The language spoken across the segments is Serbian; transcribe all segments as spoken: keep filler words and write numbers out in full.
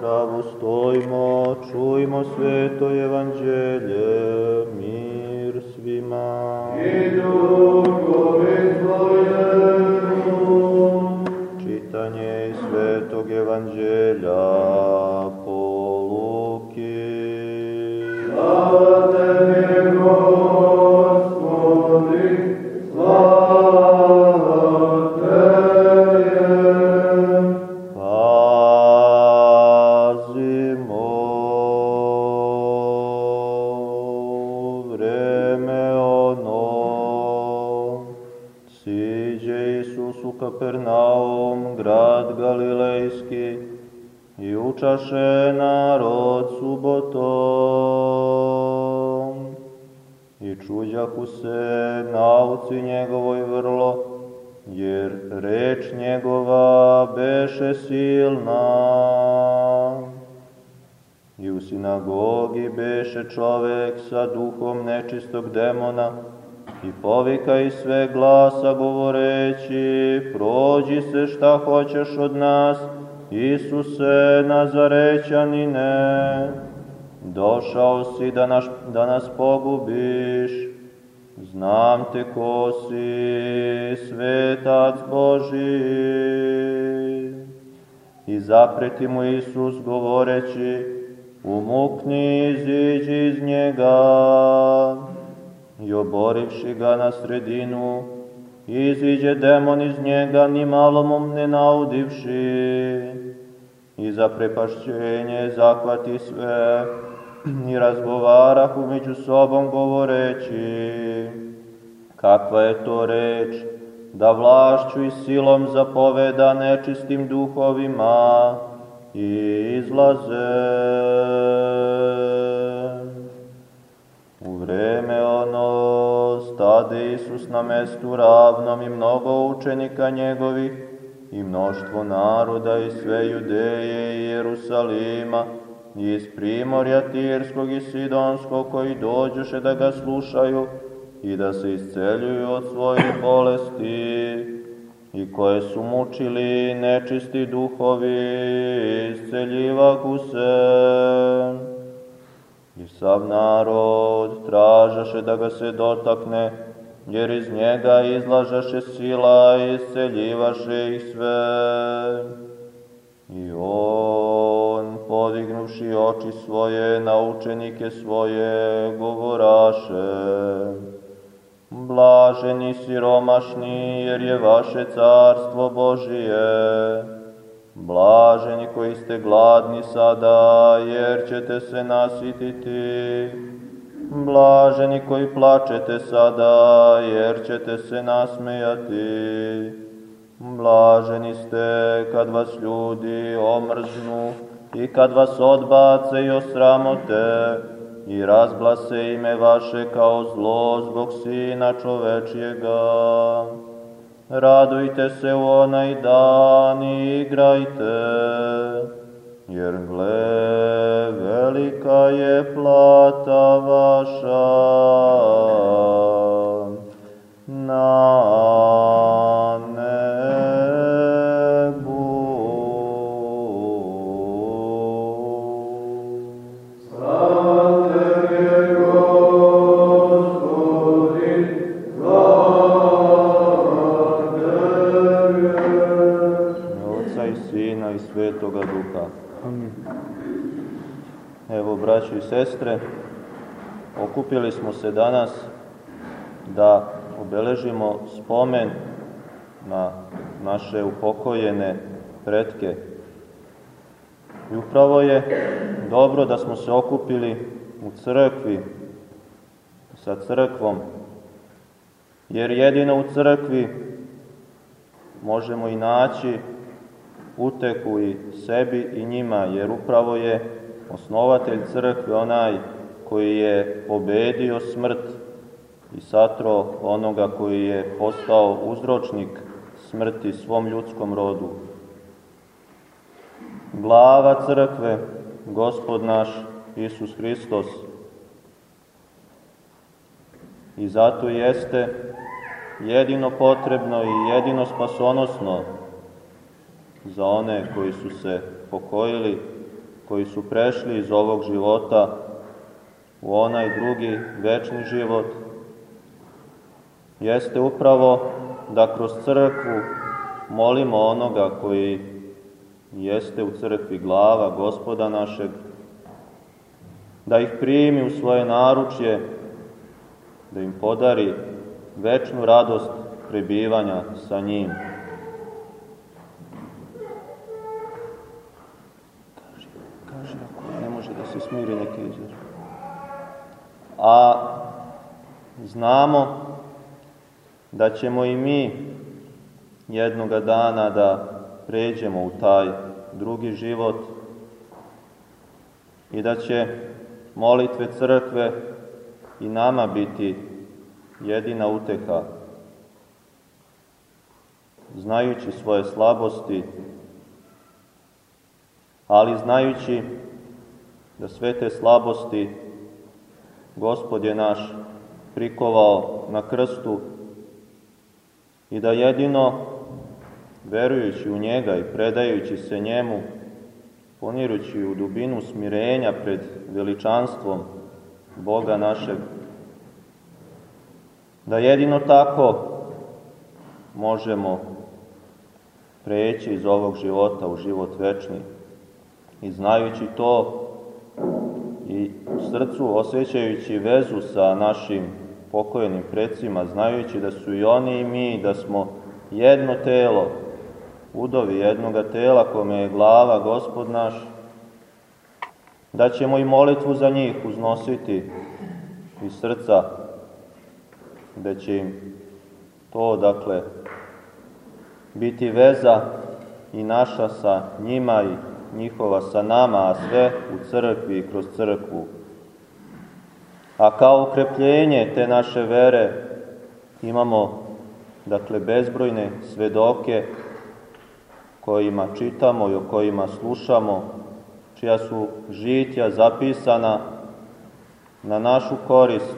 zdravo stojimo, čujmo sveto evanđelje, mir svima. I duhovi tvojemu. Čitanje iz svetog evanđelja po Luki. Slava tebi, Gospodi, slava tebi. Pazimo, vreme ono, siđe Isus u Kapernaum, grad Galilejski, i učaše narod subotom. I čuđahu se nauci njegovoj vrlo, jer reč njegova beše silna. I u sinagogi beše čovek sa duhom nečistog demona, i povika iz sve glasa govoreći: prođi se šta hoćeš od nas, Isuse Nazarećanine, došao si da, naš, da nas pogubiš. Znam te ko si, svetac Božji. I zapreti mu Isus govoreći: umukni, iziđi iz njega. I oborivši ga na sredinu, iziđe demon iz njega, ni malo mu ne naudivši. I za prepašćenje zahvati sve, i razgovarahu među sobom govoreći: kakva je to reč, da vlašću i silom zapoveda nečistim duhovima i izlaze. U vreme ono stade Isus na mestu ravnom i mnogo učenika njegovih i mnoštvo naroda iz sve Judeje i Jerusalima i iz primorja Tirskog i Sidonskog, koji dođoše da ga slušaju i da se isceljuju od svojih bolesti, i koje su mučili nečisti duhovi, isceljivahu se. I sav narod tražaše da ga se dotakne, jer iz njega izlažaše sila i isceljivaše ih sve. I on, podignuši oči svoje na učenike svoje, govoraše: blaženi siromašni, jer je vaše carstvo Božije. Blaženi koji ste gladni sada, jer ćete se nasititi. Blaženi koji plačete sada, jer ćete se nasmejati. Blaženi ste kad vas ljudi omrznu i kad vas odbace i osramote i razglase ime vaše kao zlo zbog Sina čovečijega. Radujte se u onaj dan i igrajte, jer gle, velika je plata vaša na nebu. Slava tebi, Gospodi, slava tebi. Otca i Sina i Svetoga Duha. Evo, braćo i sestre, okupili smo se danas da obeležimo spomen na naše upokojene pretke. I upravo je dobro da smo se okupili u crkvi, sa crkvom, jer jedino u crkvi možemo i naći utehu i sebi i njima, jer upravo je osnovatelj crkve onaj koji je pobedio smrt i satro onoga koji je postao uzročnik smrti svom ljudskom rodu. Glava crkve, Gospod naš Isus Hristos. I zato jeste jedino potrebno i jedino spasonosno za one koji su se pokojili koji su prešli iz ovog života u onaj drugi večni život, jeste upravo da kroz crkvu molimo onoga koji jeste u crkvi glava Gospoda našeg, da ih primi u svoje naručje, da im podari večnu radost prebivanja sa njim. Kaže, kaže ako ne može da se smiri, neke izađe. A znamo da ćemo i mi jednoga dana da pređemo u taj drugi život i da će molitve crkve i nama biti jedina uteha. Znajući svoje slabosti, ali znajući da sve te slabosti Gospod je naš prikovao na krstu i da jedino verujući u njega i predajući se njemu, ponirući u dubinu smirenja pred veličanstvom Boga našeg, da jedino tako možemo preći iz ovog života u život večni. I znajući to i u srcu osjećajući vezu sa našim pokojnim precima, znajući da su i oni i mi, da smo jedno telo, udovi jednoga tela kome je glava Gospod naš, da ćemo i molitvu za njih uznositi iz srca, da će im to, dakle, biti veza i naša sa njima i njihova sa nama, a sve u crkvi i kroz crkvu. A kao ukrepljenje te naše vere imamo, dakle, bezbrojne svedoke kojima čitamo i o kojima slušamo, čija su žitja zapisana na našu korist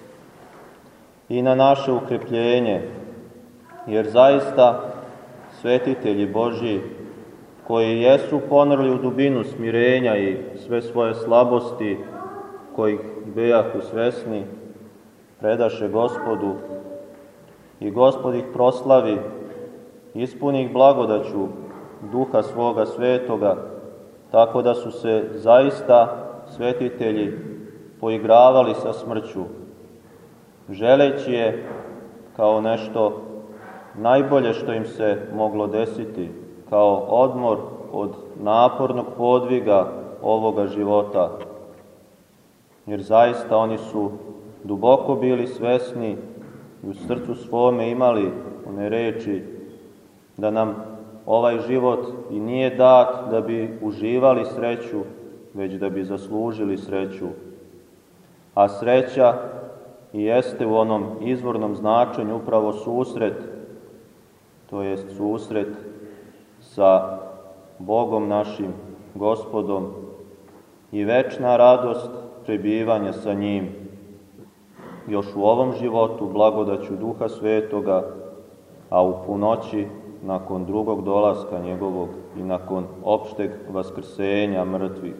i na naše ukrepljenje, jer zaista svetitelji Božji koji jesu ponorli u dubinu smirenja i sve svoje slabosti, kojih bejahu svesni, predaše Gospodu i Gospod ih proslavi, ispuni ih blagodaću Duha svoga svetoga, tako da su se zaista svetitelji poigravali sa smrću, želeći je kao nešto najbolje što im se moglo desiti, kao odmor od napornog podviga ovoga života. Jer zaista oni su duboko bili svesni i u srcu svome imali one reči da nam ovaj život i nije dat da bi uživali sreću, već da bi zaslužili sreću. A sreća i jeste u onom izvornom značenju upravo susret, to jest susret sa Bogom našim, Gospodom, i večna radost prebivanja sa njim, još u ovom životu blagodaću Duha Svetoga, a u punoći nakon drugog dolaska njegovog i nakon opšteg vaskrsenja mrtvih.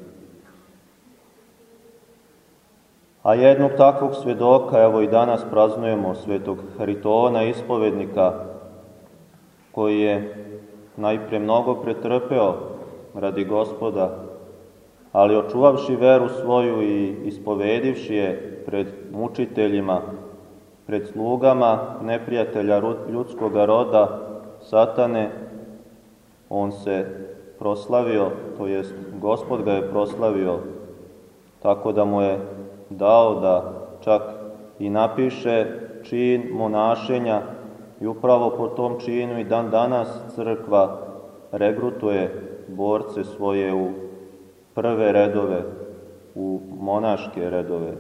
A jednog takvog svedoka, evo i danas praznujemo, svetog Haritona ispovednika, koji je najpre mnogo pretrpeo radi Gospoda, ali očuvavši veru svoju i ispovedivši je pred mučiteljima, pred slugama neprijatelja ljudskoga roda, Satane, on se proslavio, to jest Gospod ga je proslavio, tako da mu je dao da čak i napiše čin monašenja i upravo po tom činu i dan danas crkva regrutuje borce svoje u prve redove, u monaške redove.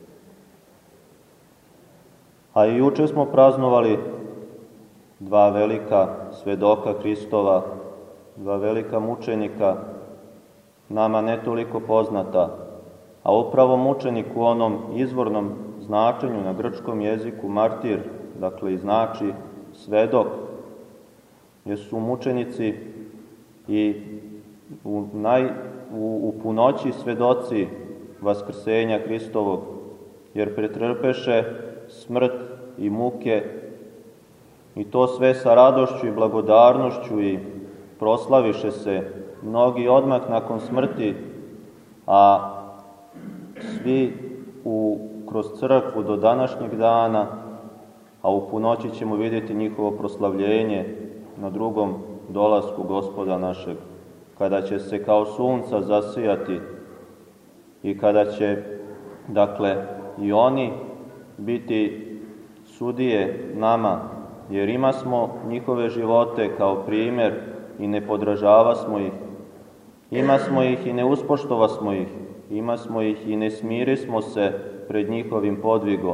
A i juče smo praznovali dva velika svedoka Hristova, dva velika mučenika, nama ne toliko poznata, a upravo mučenik u onom izvornom značenju na grčkom jeziku martir, dakle i znači svedok, jer su mučenici i u u, u punoći svedoci vaskrsenja Hristovog, jer pretrpeše smrt i muke, i to sve sa radošću i blagodarnošću, i proslaviše se mnogi odmah nakon smrti, a svi u, kroz crkvu do današnjeg dana, a u punoći ćemo vidjeti njihovo proslavljenje na drugom dolasku Gospoda našeg, kada će se kao sunca zasijati i kada će, dakle, i oni biti sudije nama, jer ima smo njihove živote kao primjer i ne podražava smo ih. Ima smo ih i ne uspoštova smo ih. Ima smo ih i ne smiri smo se pred njihovim podvigom.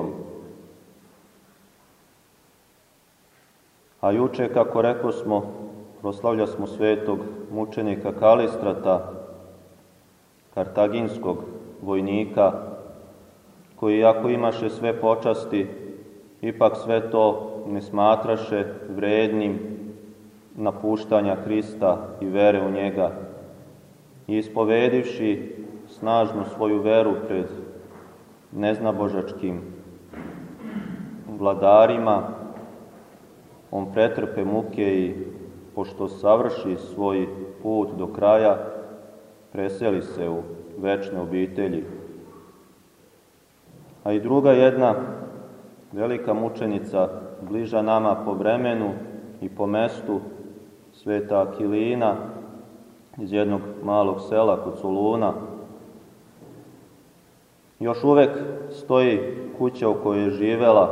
A juče, kako reko smo, proslavlja smo svetog mučenika Kalistrata, kartaginskog vojnika, koji, iako imaše sve počasti, ipak sve to ne smatraše vrednim napuštanja Hrista i vere u njega. I ispovedivši snažnu svoju veru pred neznabožačkim vladarima, on pretrpe muke i, pošto savrši svoj put do kraja, preseli se u večne obitelji. A i druga jedna velika mučenica, bliža nama po vremenu i po mestu, sveta Akilina, iz jednog malog sela kod Soluna. Još uvek stoji kuća u kojoj je živela.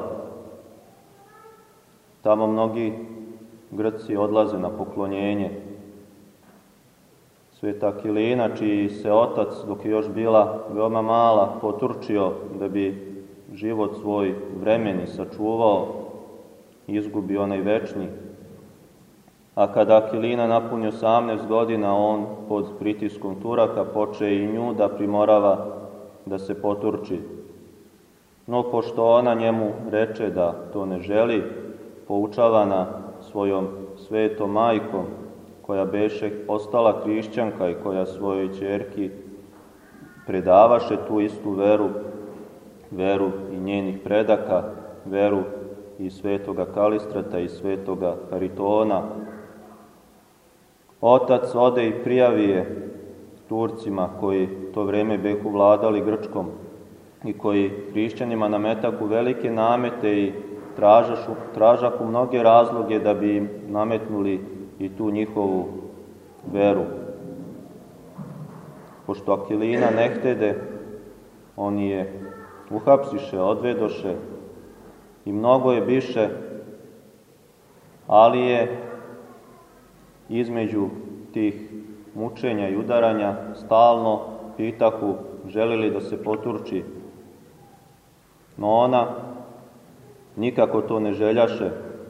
Tamo mnogi Grci odlaze na poklonjenje. Sveta Akilina, čiji se otac, dok je još bila veoma mala, poturčio da bi život svoj vremeni sačuvao, izgubi onaj večni. A kada Akilina napuni osamnaest godina, on pod pritiskom Turaka poče i nju da primorava da se poturči. No, pošto ona njemu reče da to ne želi, poučavana svojom svetom majkom, koja beše ostala hrišćanka i koja svojoj ćerki predavaše tu istu veru, veru i njenih predaka, veru i svetoga Kalistrata i svetoga Haritona, otac ode i prijavi je Turcima koji to vreme behu vladali Grčkom i koji hrišćanima nametaku velike namete i tražašu, tražaku mnoge razloge da bi im nametnuli i tu njihovu veru. Pošto Akilina ne htede, oni je uhapsiše, odvedoše i mnogo je biše, ali je između tih mučenja i udaranja stalno pitahu želili da se poturči. No ona nikako to ne željaše.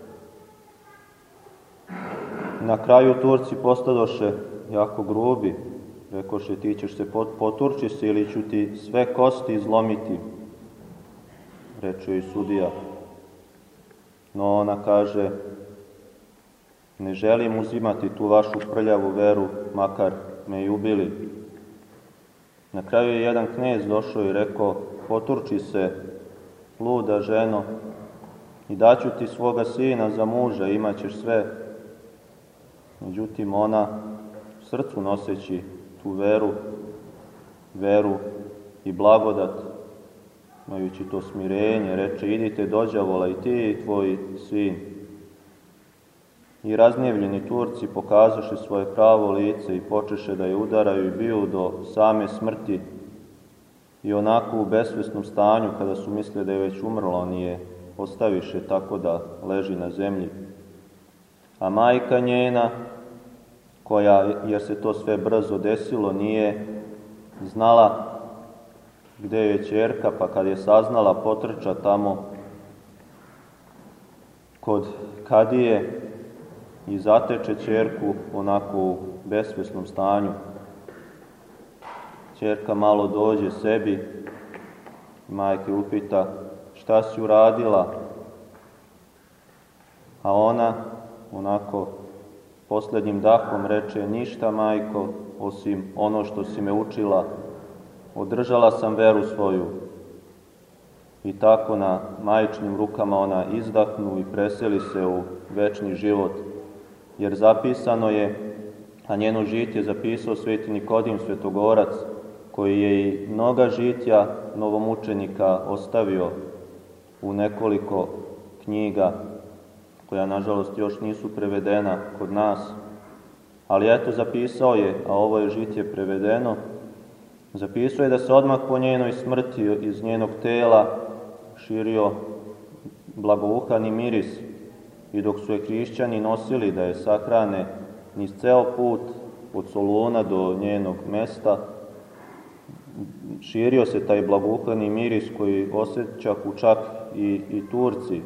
Na kraju Turci postadoše jako grubi. Rekoše, ti ćeš se poturči se ili ću ti sve kosti izlomiti. Reče joj sudija. No ona kaže, ne želim uzimati tu vašu prljavu veru, makar me i ubili. Na kraju je jedan knez došao i rekao, poturči se, luda ženo, i daću ti svoga sina za muža, imat ćeš sve. Međutim, ona, u srcu noseći tu veru, veru i blagodat, imajući to smirenje, reče, idite do đavola i ti i tvoj sin. I raznjevljeni Turci pokazaše svoje pravo lice i počeše da je udaraju i biju do same smrti. I onako u besvesnom stanju, kada su mislili da je već umrla, oni je ostaviše tako da leži na zemlji. A majka njena, koja, jer se to sve brzo desilo, nije znala gde je ćerka, pa kad je saznala, potrča tamo kod kadije i zateče ćerku onako u besvesnom stanju. Ćerka malo dođe sebi, majke upita, šta si uradila? A ona onako posljednjim dahom reče, ništa, majko, osim ono što si me učila. Održala sam veru svoju. I tako na majčinim rukama ona izdahnu i preseli se u večni život. Jer zapisano je, a njeno žitje zapisao sveti Nikodim Svetogorac, koji je i mnoga žitja novomučenika ostavio u nekoliko knjiga, koja nažalost još nisu prevedena kod nas. Ali eto, zapisao je, a ovo je žitje prevedeno, zapisao je da se odmah po njenoj smrti iz njenog tela širio blagouhani miris i dok su je hrišćani nosili da je sahrane niz ceo put od Soluna do njenog mesta, širio se taj blagouhani miris koji osjećahu čak i, i Turci.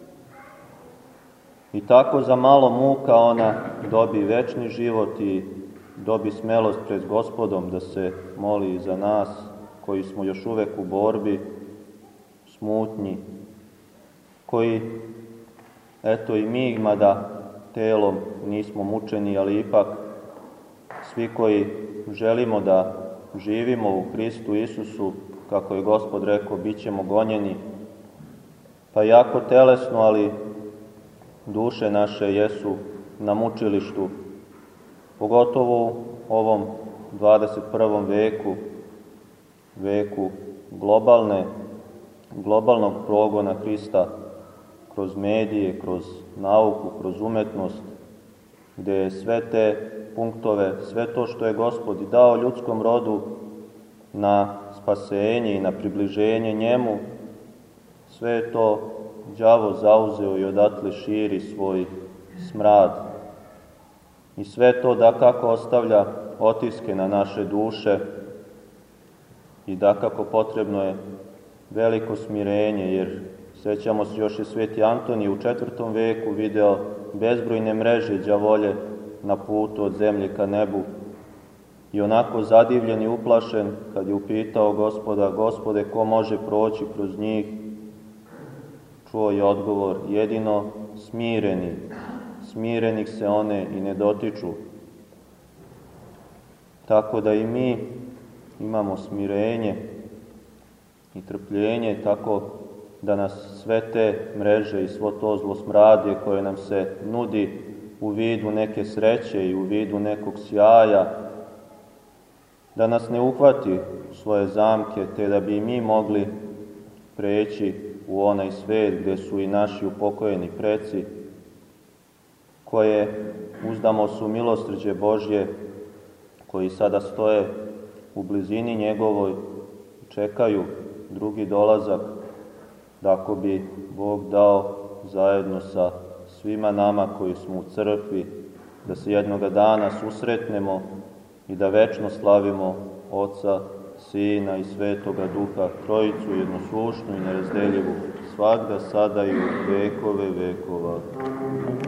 I tako za malo muka ona dobi večni život i dobi smelost pred Gospodom da se moli za nas koji smo još uvek u borbi, smutnji, koji, eto i mi, mada telom nismo mučeni, ali ipak svi koji želimo da živimo u Hristu Isusu, kako je Gospod rekao, bit ćemo gonjeni, pa jako telesno, ali duše naše jesu na mučilištu, pogotovo u ovom dvadeset prvom veku, veku globalne, globalnog progona Hrista kroz medije, kroz nauku, kroz umetnost, gde je sve te punktove, sve to što je Gospod dao ljudskom rodu na spasenje i na približenje njemu, sve je to đavo zauzeo i odatle širi svoj smrad. I sve to dakako ostavlja otiske na naše duše i dakako potrebno je veliko smirenje, jer sećamo se još i sveti Antonij u četvrtom veku video bezbrojne mreže đavolje na putu od zemlje ka nebu i onako zadivljen i uplašen kad je upitao Gospoda: Gospode, ko može proći kroz njih? Čuo je odgovor: jedino smireni. Smirenih se one i ne dotiču. Tako da i mi imamo smirenje i trpljenje, tako da nas sve te mreže i svo to zlosmradje koje nam se nudi u vidu neke sreće i u vidu nekog sjaja, da nas ne uhvati u svoje zamke, te da bi i mi mogli preći u onaj svet gde su i naši upokojeni preci, koje uzdamo su milosrđe Božje, koji sada stoje u blizini njegovoj, čekaju drugi dolazak, da ako bi Bog dao zajedno sa svima nama koji smo u crkvi, da se jednoga dana susretnemo i da večno slavimo Oca, Sina i Svetoga Duha, Trojicu jednoslušnu i nerazdeljivu, svagda, sada i u vekove vekova.